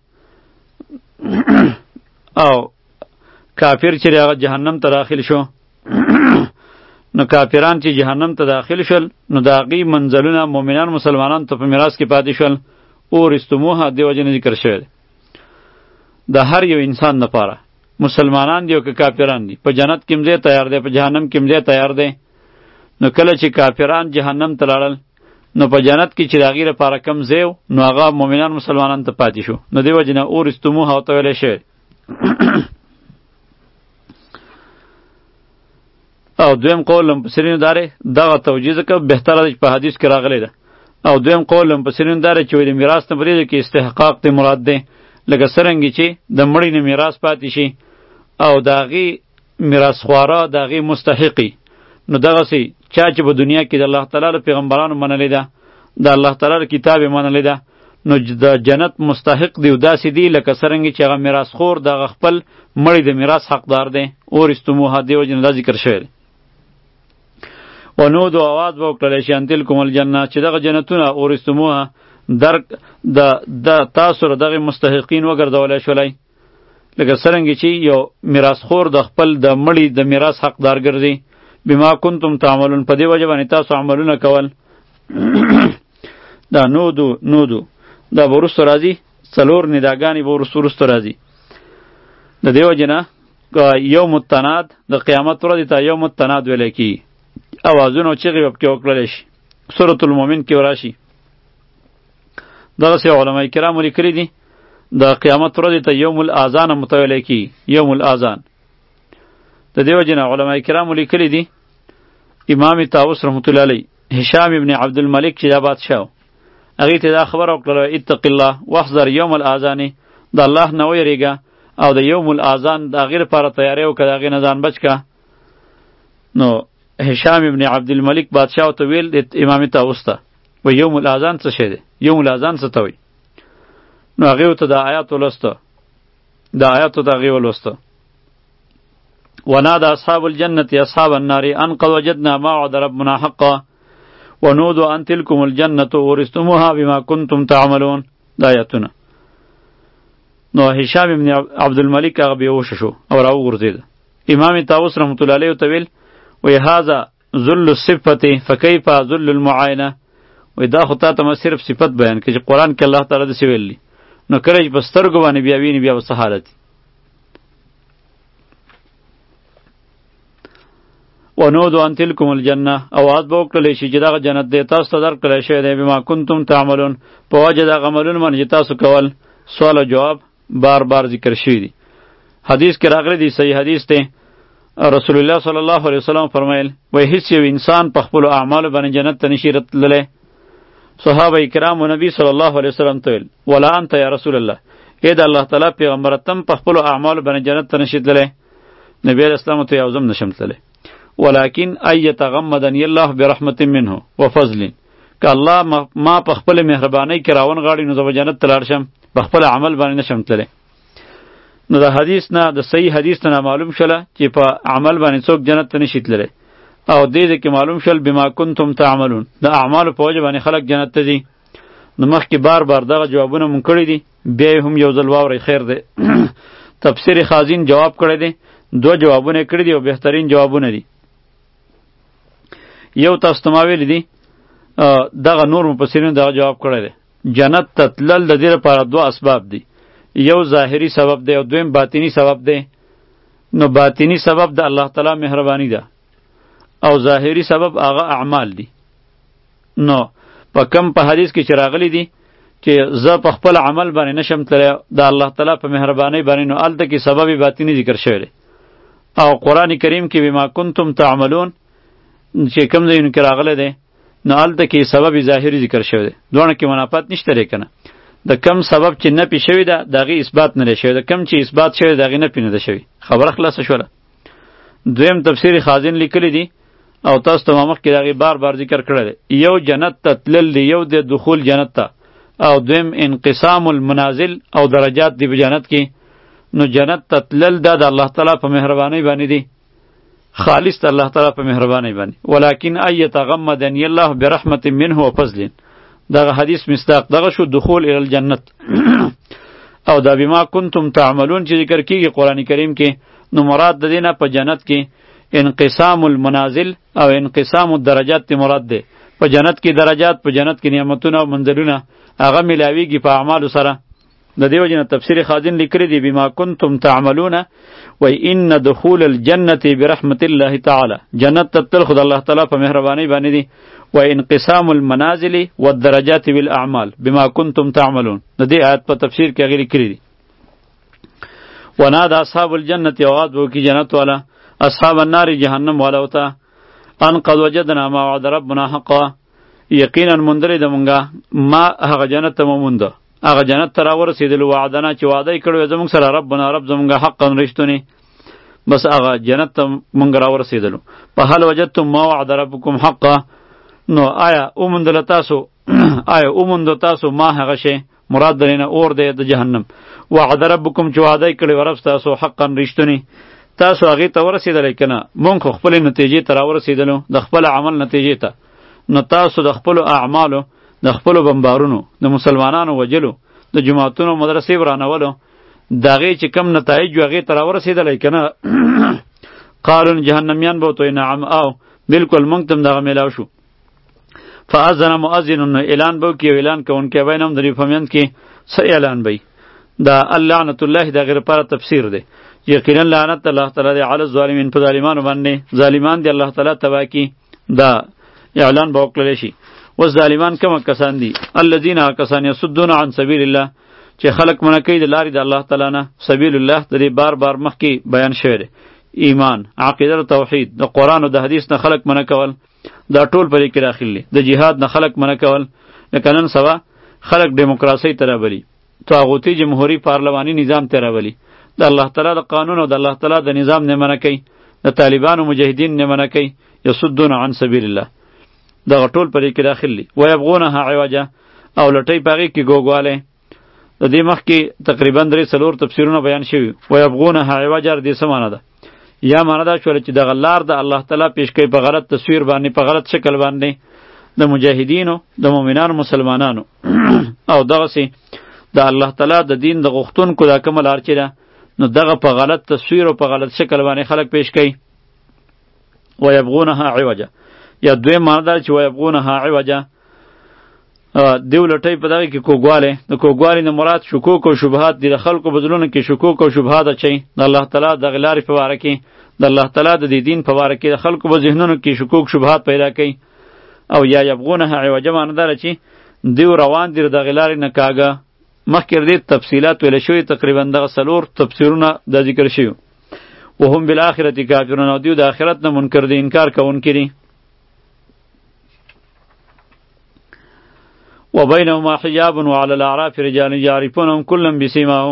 Speaker 1: او کافر چې هغه جهنم ته داخل شو، نو کافران چې جهنم ته داخل شول نو د هغې منزلونه مؤمنان مسلمانان ته په میراث کې پاتې شول. اورثتموها دې وجې نه ذکر شوی دی. د هر یو انسان لپاره، مسلمانان دی او که کافران دی، په جنت کې هم ځای تیار دی، په جهنم کې هم ځای تیار دی. نو کله چې کافران جهنم ته لاړل نو په جنت کې چې د هغې لپاره کم ځای و نو هغه مؤمنان مسلمانان ته پاتې شو. نو دې وجې نه اورثتموها ورته ویلی شوی. او دویم قول مفسرینو دا دی، دغه توجیه ځکه بهتره ده چې په حدیث کې راغلی ده. او دویم قول مفسرینو دا دی چې د میراث نه پرېږده کې استحقاق ته مراد دی، لکه څرنګې چې د مړي نه میراث پاتې شي او د هغې میراثخواره د هغې مستحقي. نو دغسې چا چې په دنیا کې د الله تعالی له پیغمبرانو منلې ده، د الله تعالی له کتاب یې منلې ده، نو د جنت مستحق دی او داسې دی لکه څرنګې چې هغه میراثخور دغه خپل مړي د میراث حقدار دی. اورثتموها دې وجې نه دا ذکر شوی دی. ونودو آواز به وکړلی شي ان تلکم الجنه، چې دغه جنتونه اورثتموها درک د د تاسو را دغه مستحقین وګرځولی شولی، لکه څرنګې چې یو میراثخور د خپل د مړي د میراث حقدار ګرځي. بما کنتم تعملون، په دې وجه باندې تاسو عملونه کول. دا نودو نودو دا به وروسته راځي، څلور نداګانې به وروسته وروسته راځي. د دې وجې نه یوم التناد د قیامت ورځې ته یوم التناد ویلی کېږي. اوازونه او چغې به پکې وکړلی شي. سورة المؤمن کې وراشي. دغسې علما کرامو لیکلي دي د قیامت ورځې ته یوم الاذان متویلی کېږي، یوم الاذان. د دې وجې نه علما کرامو لیکلي دي، امام طاووس رحمت الله علیه هشام ابن عبدالملک چې دا بادشاه هغې ته دا خبره وکړله اتق الله واحذر یوم الاذان د الله نه ویرېږه او د یوم الاذان د هغې لپاره تیاری وکړه د هغې نه ځان بچ که. نو هشام ابن عبدالملک بادشاه ورته ویل امام طاووس ته و یوم الاذان څه شی دی؟ یوم الاذان څه ته وایي؟ نو هغې ورته دا آیات ولوسته دا آیات ورته هغې ولوسته ونادى اصحاب الجنة اصحاب النار ان قد وجدنا ما وعد ربنا حقا ونودوا ان تلكم الجنة ورثتموها بما كنتم تعملون. دا آیاتونه. نو هشام ابن عبدالملک هغه بیهوشه شو او راوغورځېد. امام طاووس رحمت الله علیه ورته ویل وی هذا ذل الصفة فکیف ذل المعاینه وی دا خو تا ته ما صرف صفت بیان کړي چې قرآن کې الله تعالی داسې ویلي نو کله چې په سترګو باندې بیا ویني بیا به څه حالت وي. ونودوا ان تلکم الجنه اواز به وکړلی شي چې دغه جنت دی تاسو ته درکړلی شوی دی بما کنتم تعملون په وجه د هغه عملونو باندې چې تاسو کول. سوال او جواب بار بار ذکر شوی دی. حدیث کې راغلی دی صحیح حدیث دی رسول الله صلی الله علیه وسلم فرمایل وای هیڅ یو انسان په خپلو اعمالو باندې جنت ته نشي راتللی. صحابه کرام و نبی صلی الله علیه وسلم ته ویل ولا انت یا رسول الله ای د الله تعالی پیغمبر تم په خپلو اعمالو باندې جنت ته نشي تللی. نبی علیه السلام ته یو ځم نشم تللی ولكن ای یتغمدنی الله برحمت منه وفضل که الله ما په خپل مهربانۍ کې راون غاړي نو زه به جنت ته لاړ شم په خپل عمل باندې نشم تللی. نو د حدیث نه د صحیح حدیث نه معلوم شله چې په عمل باندې څوک جنت ته نشي تللی او دې دې کې معلوم شل بما کنتم تعملون د اعمالو په وجه باندې خلک جنت ته ځي. نو مخکې بار بار دغه جوابونه مونږ کړي دي بیا هم یو ځل واورئ خیر دی. تفسیر خازین جواب کړی دی دو جوابونه کړي دي او بهترین جوابونه دي. یو تاسو ته ما ویلی دي دغه نور مفسرین دغه جواب کړی دی جنت ته تلل د دې لپاره دوه اسباب دي یو ظاهری سبب دی او دویم باطینی سبب دی. نو باطینی سبب د الله تعالی مهربانی ده او ظاهری سبب هغه اعمال دي. نو په کم په حدیث کې چې راغلی دي چې زه په خپل عمل باندې نشم تللی د الله تعالی په مهربانی باندې نو هلته کې سبب باطینی ذکر شوی دی او قرآن کریم کې بما کنتم تعملون چې کوم ځایونو کې راغلی دی نو هلته کې سبب ظاهري ذکر شوی دی. دواړه کې منافات نشته دی که نه. د کم سبب چې نفي شوی ده د هغې اثبات نه دی شوی د کم چې اثبات شوی د هغې نفي نه ده شوی. خبره خلاصه شوله. دویم تفسیر خازن لیکلی دی او تاسو ته ما مخکې د هغې بار بار ذکر کړی دی. یو جنت ته تلل دی یو د دخول جنت ته او دویم انقسام المنازل او درجات دی په جنت کې. نو جنت ته تلل دا د الله تعالی په مهربانۍ باندې دی خالص د الله تعالی په مهربانۍ باندې ولکن ای یتغمدنی الله برحمت منه وفضل دغه حدیث مصداق دغه شو دخول الی الجنت. او دا بما کنتم تعملون چې ذکر کیږي قرآن کریم کې نو مراد د دینه په جنت کې انقسام المنازل او انقسام الدرجات تی مراد ده. په جنت کې درجات په جنت کې نعمتونه او منزلونه هغه ملاویږي په اعمالو سره. د دیو جن تفسیر خازن لیکلی دی بما کنتم تعملون و ان دخول الجنه برحمت الله تعالی جنت تدخل خد الله تعالی په مهربانی باندې دی و انقسام المنازل والدرجات بالاعمال بما کنتم تعملون. د دې آیت په تفسیر کې غیر کړی دی ونادى اصحاب الجنه اواد وو کی جنت والا اصحاب النار جهنم والا وتا ان قد وجدنا ما وعد ربنا حقا یقینا مندری د مونږه ما هغه جنت ته مونږه هغه جنت ته راورسېدلو وعدنا چې وعده یې کړی زموږ سره ربنا رب زموږه حقا رښتونی بس هغه جنت ته مونږ راورسېدلو. په هل وجدتم ما وعد ربکم حقا نو آیا اومندله تاسو آیا اومندو تاسو ما هغه شی مراد درینه اور دی د جهنم وعد ربکم چې وعده یې کړی ورب تاسو حقا رښتونی تاسو هغې ته ورسېدلی که نه مونږ خو خپلې نتیجې ته راورسېدلو د خپل عمل نتیجې ته. نو تاسو د خپلو اعمالو د خپلو بمبارونو د مسلمانانو وجلو د جماعتونو مدرسې ورانولو د هغې چې کم نتایج و هغې ته راورسېدلی که نه قالون جهنمیان به ورته نعم او بلکل مونږ ته هم دغه میلاو شو. فاذن مؤذن اعلان به وکړي او اعلان کوونکی به یې هم د دوی په منځ کې څه اعلان به وي. دا اللعنة الله د هغې لپاره تفسیر دی. یقینا لعنت الله تعالی دی علی الظالمین په ظالمانو باندې ظالمان دی الله تعالی تباه کړي. دا اعلان به وکړلی شي. اوس ظالمان کومه کسان دي الذین کسان یصدون عن سبیل الله چې خلق منع کوي د لارې د الله تعالی نه. سبیل الله د دې بار بار مخکې بیان شوی دی ایمان عقیده توحید د قرآن او د حدیث نه خلق منع کول دا ټول پرې کې داخل دي. د جهاد نه خلق منع کول، لکه نن سبا خلق دیموکراسي ته رابلي، طاغوتي جمهوری پارلماني نظام ته رابلي، د الله تعالی د قانون او د الله تعالی د نظام نه منع کوي، د طالبانو مجاهدین نه منع کوي، یصدون عن سبیل الله. دا ټول پرې کې داخل دي. ويبغونها عوجا، او لټي پاغي کې ګوګواله. د دې مخ کې تقریبا درې څلور تفسیرونه بیان شوي. ويبغونها عوجا دې څه معنی ده؟ یا معنی دا شوله چې د غلار د الله تعالی پیش کوي په غلط تصویر باندې، په غلط شکل باندې د مجاهدینو، د مؤمنانو، مسلمانانو او دغه سي د الله تعالی د دین د غختونکو دا کومه لار چې ده، نو دغه په غلط تصویر او په غلط شکل باندې خلق پیش کوي. ويبغونها عوجا، یا دوی معنی دا چې ويبغونها عوجا دیو لټی په دغه کې کوګواله. د کوګوالې نه مراد شکوک او شبهات دي، د خلکو بدلونه کې شکوک او شبهات اچي د الله تعالی د غلارې په واره کې، د الله تعالی د دې دین په واره کې د خلکو په ذهنونو کې شکوک شبهات پیدا کوي. او یا یبغونها عوجا معنی دا چې دیو روان دي د غلارې نه کاږه. مخکې دې تفصیلات ویل شوي، تقریبا دغه څلور تفسیرونه د ذکر شوي. وهم بالآخرة کافرون، او دیو د آخرت نه منکر دي، انکار کوونکي دي. وبينهما حجاب وعلى الأعراف رجال يعرفونهم كلا بسيماهم.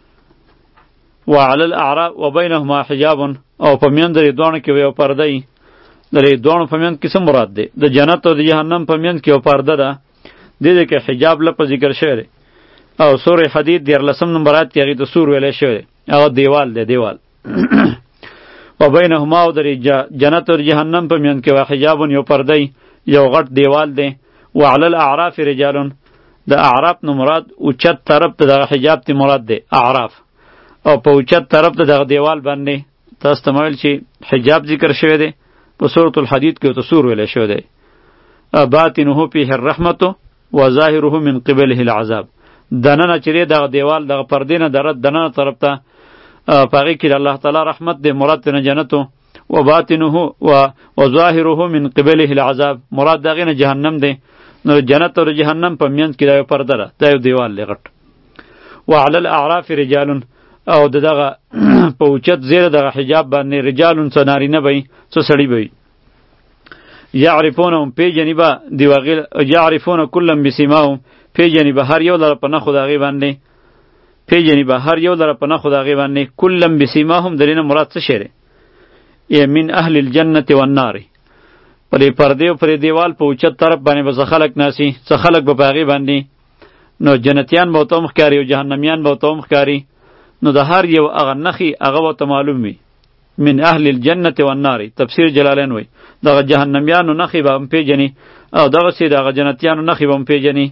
Speaker 1: وعلى الأعراف وبينهما حجاب، او پمیان درې دوانو کې یو پرده ای. درې دوانو پمیان کې څه مراد دی؟ د جنت او د جهنم پمیان کې یو پرده ده. دې دې کې حجاب لپاره ذکر شوی دی. او سورې حدید دیارلسم نمبر آیت کې هغې ته سور ویلی شوی دی، هغه دیوال دی، دیوال. وبينهما، او درې جنت او جهنم پمیان کې حجاب یو پرده ای، یو غټ دیوال دی. وعلى الاعراف رجال، د اعراف نو مراد اوچت طرف ته دغه حجاب تی مراد دی اعراف، او په اوچت طرف ته دغه دیوال باندې تاسو ته ویل چې حجاب ذکر شوی دی په سورۃ الحدید کې تصور ویل شوی دی. باطنه فيه الرحمة وظاهره من قبله العذاب. دننه چې دغه دیوال دغه پردې نه درت دننه طرف ته پاغي کې الله تعالی رحمت دی، مراد نه جنتو. وباطنه وظاهره من قبله العذاب، مراد دغه نه جهنم دی. نو جنت او جهنم په منځ کې دا یو پرده ده، دا یو دیوال لغټ. وعلى الاعراف رجال، او دغه په اوچت زیره دغه حجاب باندې رجال سنارینه وي، څه سړی وي. يعرفونهم پی جنبا دیواغل، يعرفون كلا بسماهم، پی جنبا هر یو لره په نخو دغه باندې، پی جنبا هر یو لره په نخو دغه باندې. كلا بسماهم درینه مراد څه شری؟ ی من اهل الجنه والنار. پرې پردې او پرې دیوال په اوچت طرف باندې به څه خلک ناسي، څه خلک به په هغې باندې، نو جنتیان به ورته مښکاري او جهنمیان به ورته مښکاري. نو د هر یو هغه نښې هغه ورته معلوم وي. من اهل الجنه والنار، تفسیر جلالین وایي دغه جهنمیانو نښې به هم پېژني، او دغسې دغه جنتیانو نښې به هم پېژني.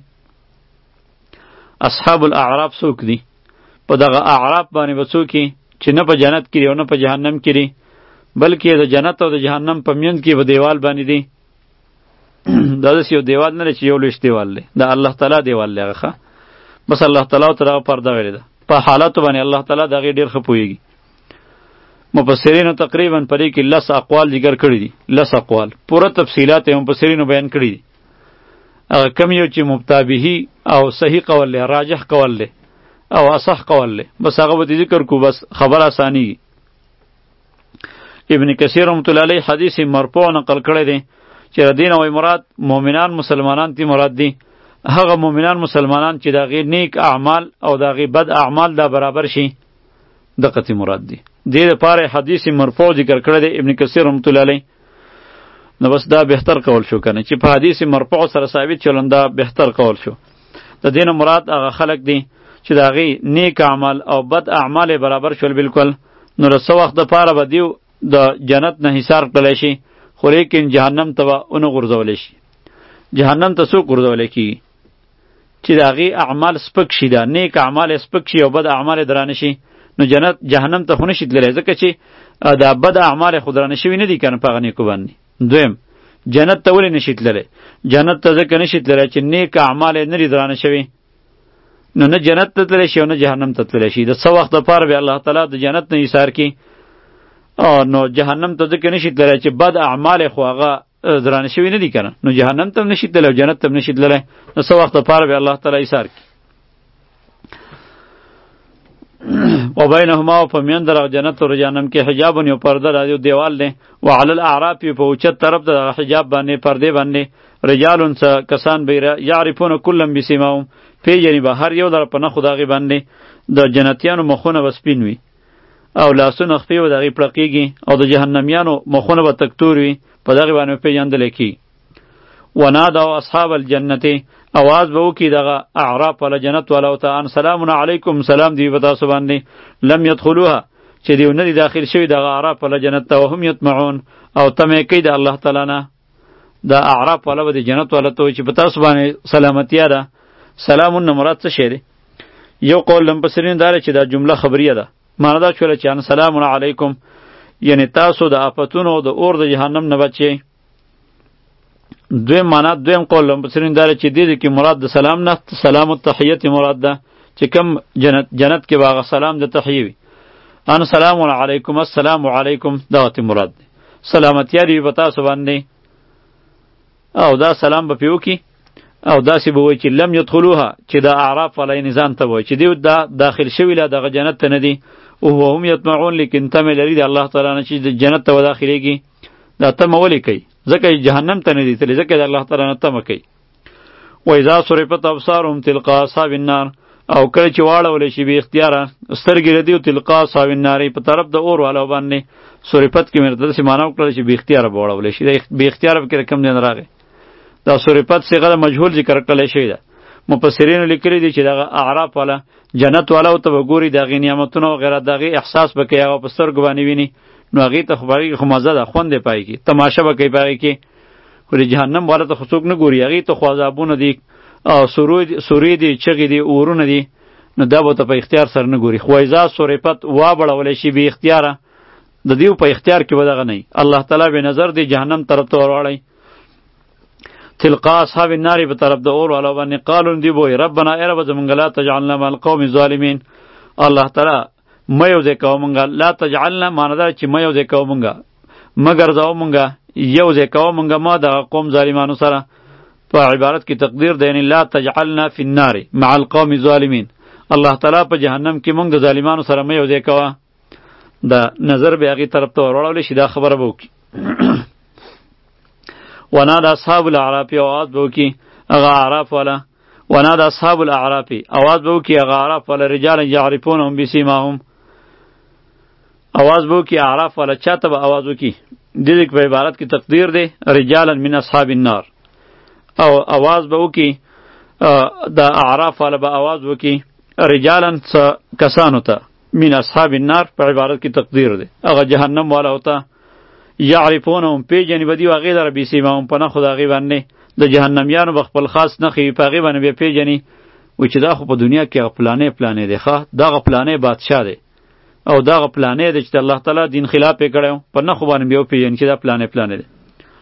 Speaker 1: اصحاب الاعراف څوک دي؟ په دغه اعراف باندې به څوک چې نه په جنت کې دي او نه په جهنم کې دي، بلکې د جنت او د جهنم په منځ کې به دیوال باندې دی. دا داسې یو دیوال نه دی چې یو لویشت دیوال دی، د الله تعالی دیوال دی هغه. بس الله تعالی ورته دغه پرده ویلې ده. په حالاتو باندې الله تعالی د هغې ډېر ښه پوهېږي. مفسرینو تقریبا په دې کې لس اقوال ذکر کړي دي، لس اقوال پوره تفصیلات یې مفسرینو بیان کړي دي. هغه کم یو چې مبتابهي او صحیح قول دی، راجح قول دی او اصح قول دی، بس هغه به ذکر کو، بس خبر آسانیږي. ابن کثیر رحمت الله علیه حدیث مرفوع نقل کړی دی چې دین او مراد مؤمنان مسلمانان تی مراد دي هغه مؤمنان مسلمانان چې دغه نیک اعمال او دغه بد اعمال دا برابر شي، دغه تی مراد دي. دې لپاره حدیث مرفوع ذکر کړی دی ابن کثیر رحمت الله علیه. نو بس دا بهتر قول شو کنه چې په حدیث مرفوع سره ثابت چلن، دا بهتر قول شو. د دین مراد هغه خلق دي چې دغه نیک اعمال او بد اعمال برابر شول بالکل. نو رسو وخت د پاره به دیو د جنت نه حصار کړلی شي، خو لیکن جهنم ته به ونه غورځولی شي. جهنم ته څوک غورځولی کېږي؟ چې د هغې اعمال سپک شي، دا نیک اعمال سپک شي او بد اعمال یې درانه شي، نو جنت جهنم ته خو نشي تللی، ځکه چې دا بد اعمال یې خو درانه شوي نه دي که نه په هغه نیکو باندې. دویم، جنت ته ولې نشي تللی؟ جنت ته ځکه نشي تللی چې نیک اعمال یې نه دي درانه شوي، نو نه جنت ته تللی شي او نه جهنم ته تللی شي. د څه وخت دپاره به الله تعالی د جنت نه ایثار کړي، او نو جهنم ته ځکه نشي تللی چې بد اعمال خو هغه درانه شوي نه دي که نه، نو جهنم ته هم نشي تللی او جنت ته هم نشي تللی. نو څه وخت دپاره به الله تعالی ایثار کړي. وبینهما و پمیند در جنت و جهنم کې حجاب یو پرده را یو دیوال دی وعلى الاعراف په اوچت طرف د حجاب باندې پرده باندې رجالون څه کسان به یعرفون کلم بسیماهم پیژني به هر یو در په نخو دغې باندې د جنتیانو مخونه به سپین وي او لاسونه خپې به د هغې پړقېږي او د جهنمیانو مخونه به تکتور وي په دغې باندې به پېژندلی کېږي ونادوا اصحاب الجنت اواز به وکړي دغه اعراف والا جنت والاو ته ان سلام علیکم سلام دی په تاسو باندې لم یدخلوها چې دیو نه دي داخل شوي دغه اعراف والا جنت ته وهم یطمعون او تمې کوي د الله تعالی نه د اعراف والا به د جنت والا ته وایي چې په تاسو باندې سلامتیا ده سلامون نه مراد څه شی دی یو قول لمپسرین دا چې دا جمله خبریه ده معنی دا شوله چې ان سلام علیکم یعنی تاسو د آفتونو د اور د جهنم نه بچئ دویم معنا دویم قول لمپسرین دا چې دې کې مراد د سلام نه سلام التحیت مراد ده چې کم جنت جنت کې باغ سلام د تحیه وي ان سلام علیکم السلام علیکم دا ته مراد ده سلامتی دی په تاسو باندې او دا سلام به پیو کی او داسې به وایي چې لم یدخلوها چې د اعراف علی نظام ته وایي چې دی دا داخل شوي لا دغه جنت ته نه دي او هم یطمعون لیکن تمه لري د الله تعالی نه چې د جنت ته وداخلیږي دا تمه ولې کوي ځکه جهنم ته نه دي تللی ځکه د الله تعالی نه تمه کوي و اذا صرفت ابصارهم تلقا اصحاب النار او کله چې واړولی شي بې اختیاره سترګې د دې تلقا اصحاب النار په طرف د اور والو باندې صرفت کې مې داسې معنا وکړله چې بې اختیاره به واړولی شي بې اختیاره پکې کوم ځای نه راغی دا صرفت صیغه د مجهول ذکر کړلی شوې ده مفسرینو لیکلي دي چې دغه اعراف والا جنت والاو ته به ګوري د هغې نعمتونه وغیره د هغې احساس به کوي هغه په سترګو باندې ویني نو هغې ته خو به هغې خو مزه ده خوند یې په هغې کې تماشه به کوي په هغې کې خو د جهنم والا ته خو څوک نه ګوري هغې ته خو عذابونه دي او سورې دي چغې دي اورونه دي نو دا به ته په اختیار سره نه ګوري خو اذا صرفت وابړولی شي بې اختیاره د دیو په اختیار کې به دغه نه الله تعالی به نظر دی جهنم طرف ته ورواړی تلقا اصحاب النار په طرف د اور والا باندې قالون دی بوي ربنا ای رب زمونږ لا تجعلنا مع القوم الظالمین الله تعالی مې یو ځای کوه مونږه لا تجعلنا معنی دا چې مې یو ځای کوه مونږه مګر ځاو مونږه یو ځای کوه مونږه ما د قوم ظالمانو سره په عبارت کې تقدیر دی یعنی لا تجعلنا فی النار مع القوم الظالمین الله تعالی په جهنم کې مونږ د ظالمانو سره مې یو ځای کوه دا نظر به هغې طرف ته ورواړولی شي دا خبره به وکړي ونادى اصحاب الاعراف اواز بوکی اغا اعراف والا ونادى اصحاب الاعراف اواز بوکی اغا اعراف والا رجال يعرفونهم بسيماهم اواز بوکی اعراف والا چاته به اواز وکي د دې په عبارت کې تقدیر دی رجالا من اصحاب النار او اواز بوکی د اعراف والا به اواز وکي رجالا کسانو ته من اصحاب النار په عبارت کې تقدیر دی اغا جهنم والا ہوتا یعرفونهم پیجنی بدی و غیر ربی سیماهم په نخو د هغې باندې د جهنمیانو به خپل خاص نښې په هغې باندې بیا پیژني وایي چې دا خو په دنیا کې هغه پلانې پلانې دی ښه دغه پلانې بادشاه دی او دغه پلانې دی چې د الله تعالی دین خلاف یې کړی په نښو باندې بیا وپېژني چې دا پلانې پلانې دی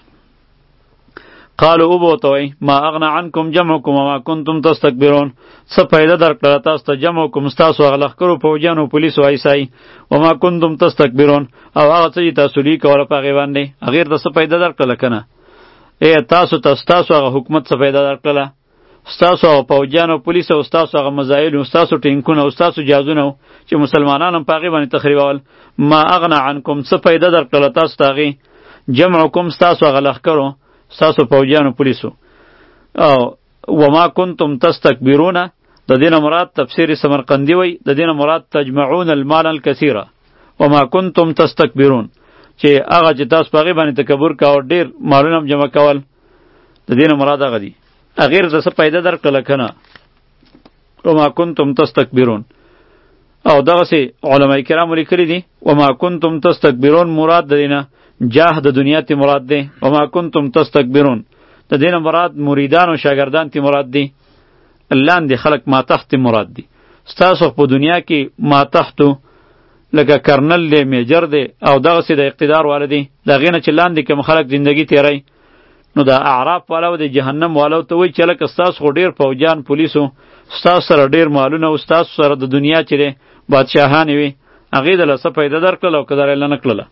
Speaker 1: قالو او به ورته وایي ما اغنى عنکم جمعکم وما کنتم تستکبرون څه فایده درکړله تاسو ته جمعکم ستاسو هغه لښکرو پوځیانو پولیسو ایسای وما کنتم تستکبرون او هغه څه چې تاسو لوی کوله په هغې باندې هغې ته څه فایده درکړله که نه ای تاسو ته ستاسو هغه حکومت څه فایده درکړله ستاسو هغه پوځیانو پولیس او ستاسو هغه مزایل ستاسو ټینکونه او ستاسو جهازونه چې مسلمانان هم په هغې باندې تخریبول ما اغنى عنکم څه فایده درکړله تاسو ته هغې جمعکم ستاسو هغه لښکرو ستاسو پوځیانو پولیسو او وما کنتم تستکبرون د دې نه مراد تفسیر سمرقندي وی د دې نه مراد تجمعون المال الکثیره وما کنتم تستکبرون چې هغه چې تاسو په هغې باندې تکبر کاوه ډېر مالونه هم جمع کول د دې نه مراد هغه دي هغې ته څه پیدا درکړله که نه وما کنتم تستکبرون او دغسې علما کرامو لیکلي دي وما کنتم تستکبرون مراد د دې نه جاه د دنیا تی مراد دی وما کنتم تستکبرون د دې نه مراد مریدان او شاګردان تی مراد دی لاندې خلق ما تحت مراد دی ستاسو په دنیا کې ما تحتو لکه کرنل دی میجر دی او دغسې د اقتدار والا دی د هغې نه چې لاندې کوم خلق زندگی تیری نو د اعراف والا او د جهنم والا ته وایي چې لکه ستاسو خو ډېر فوجیان پولیسو ستاسو سره ډېر مالونه او ستاسو سره د دنیا چې دی بادشاهانې وي هغې دله څه پیدا درکړله او که در یې نه کړله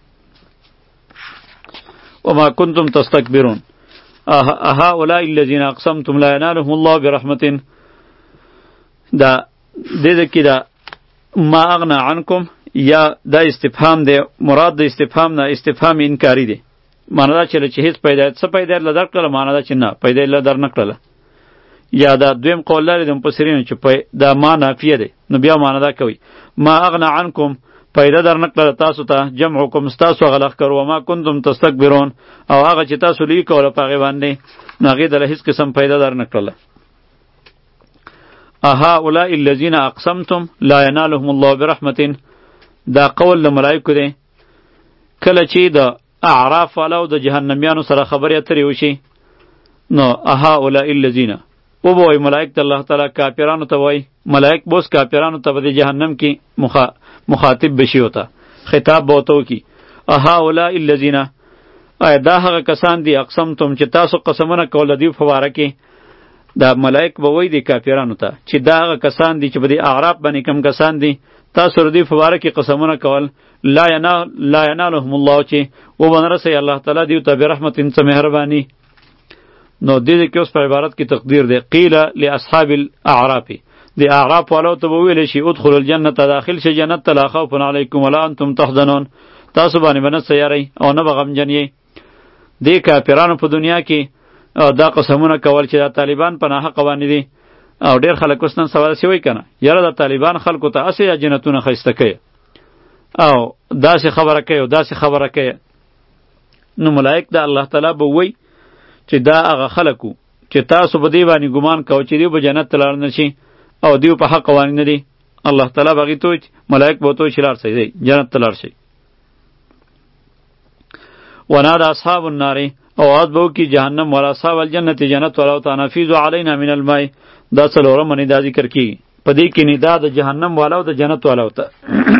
Speaker 1: وما کنتم تستکبرون هؤلاء الذين اقسمتم لا ينالهم الله برحمة دا دې کې دا ما اغنا عنکم یا دا استفهام دی، مراد د استفهام نه استفهام انکاری دی. معنی دا چې چې هیڅ پیدا څه پیدا ل درکړه، معنی دا چې نه پیدا ل در نکړه. یا دا دویم قول لري د مفسرینو چې دا ما نافیه دی، نو بیا معنی دا کوي ما اغنا عنکم پیدا در نکړه تاسو ته، جمعکم تاسو غلخ کرو، ما کنتم تستكبرون او هغه چې تاسو لې کوله پاغه باندې نو هغه د هیڅ قسم پیدا در نکړه. اها اولئک الذین اقسمتم لا ینالهم الله برحمت، دا قول د ملائکه دی. کله چې د اعراف والاو د جهنميانو سره خبرې اترې وشي نو اها اولئک الذین او به وای ملائک ته الله تعالی کافرانو ته وای، ملائک بوس کافرانو ته د جهنم کې مخا مخاطب بشي وته، خطاب به وته کی اها اولئک الذین، ای دا هغه کسان دي اقسمتم چې تاسو قسمونه کول دی فواره کې. دا ملائک به وای دي کافرانو ته چې دا هغه کسان دي چې په دې اعراف باندې کم کسان دي تاسو ردی فواره کې قسمونه کول، لا ینال لا ینالهم الله، چې و بنرسي الله تعالی دیو ته برحمت انت مهربانی. نو دې کې اوس په عبارت کې تقدیر دی قیل لاصحاب الاعراف، دی اعراف والو ته ویل شي ادخلوا الجنه، داخل شي جنت ته، لا خوف علیکم ولا انتم تحزنون، تاسو باندې باندې سیاری او نه بغمجن یې. دې کافرانو په دنیا کې دا قسمونه کول چې دا طالبان په نه حق باندې دي، او ډیر خلک اوس نن سوال سی وای کنه یاره د طالبان خلکو ته اسې جنتونه خسته کوي او داسې خبره کوي او داسې خبره کوي. نو ملائک د الله تعالی به وای چې دا هغه خلکو چې تاسو به دی باندې ګمان کوئ چې دی به جنت ته لاړ نشي او دیو په حق باندې نه دي، الله تعالی بغي تو ملائک به تو چې لاړ شي جنت ته لاړ شي. ونادى اصحاب النار اواز بو کی جهنم والا اصحاب الجنت جنت والا تنفیذ علینا من الماء، دا څلورم باندې دا ذکر کی په دې کې ندا د جهنم والا او د جنت والا وته.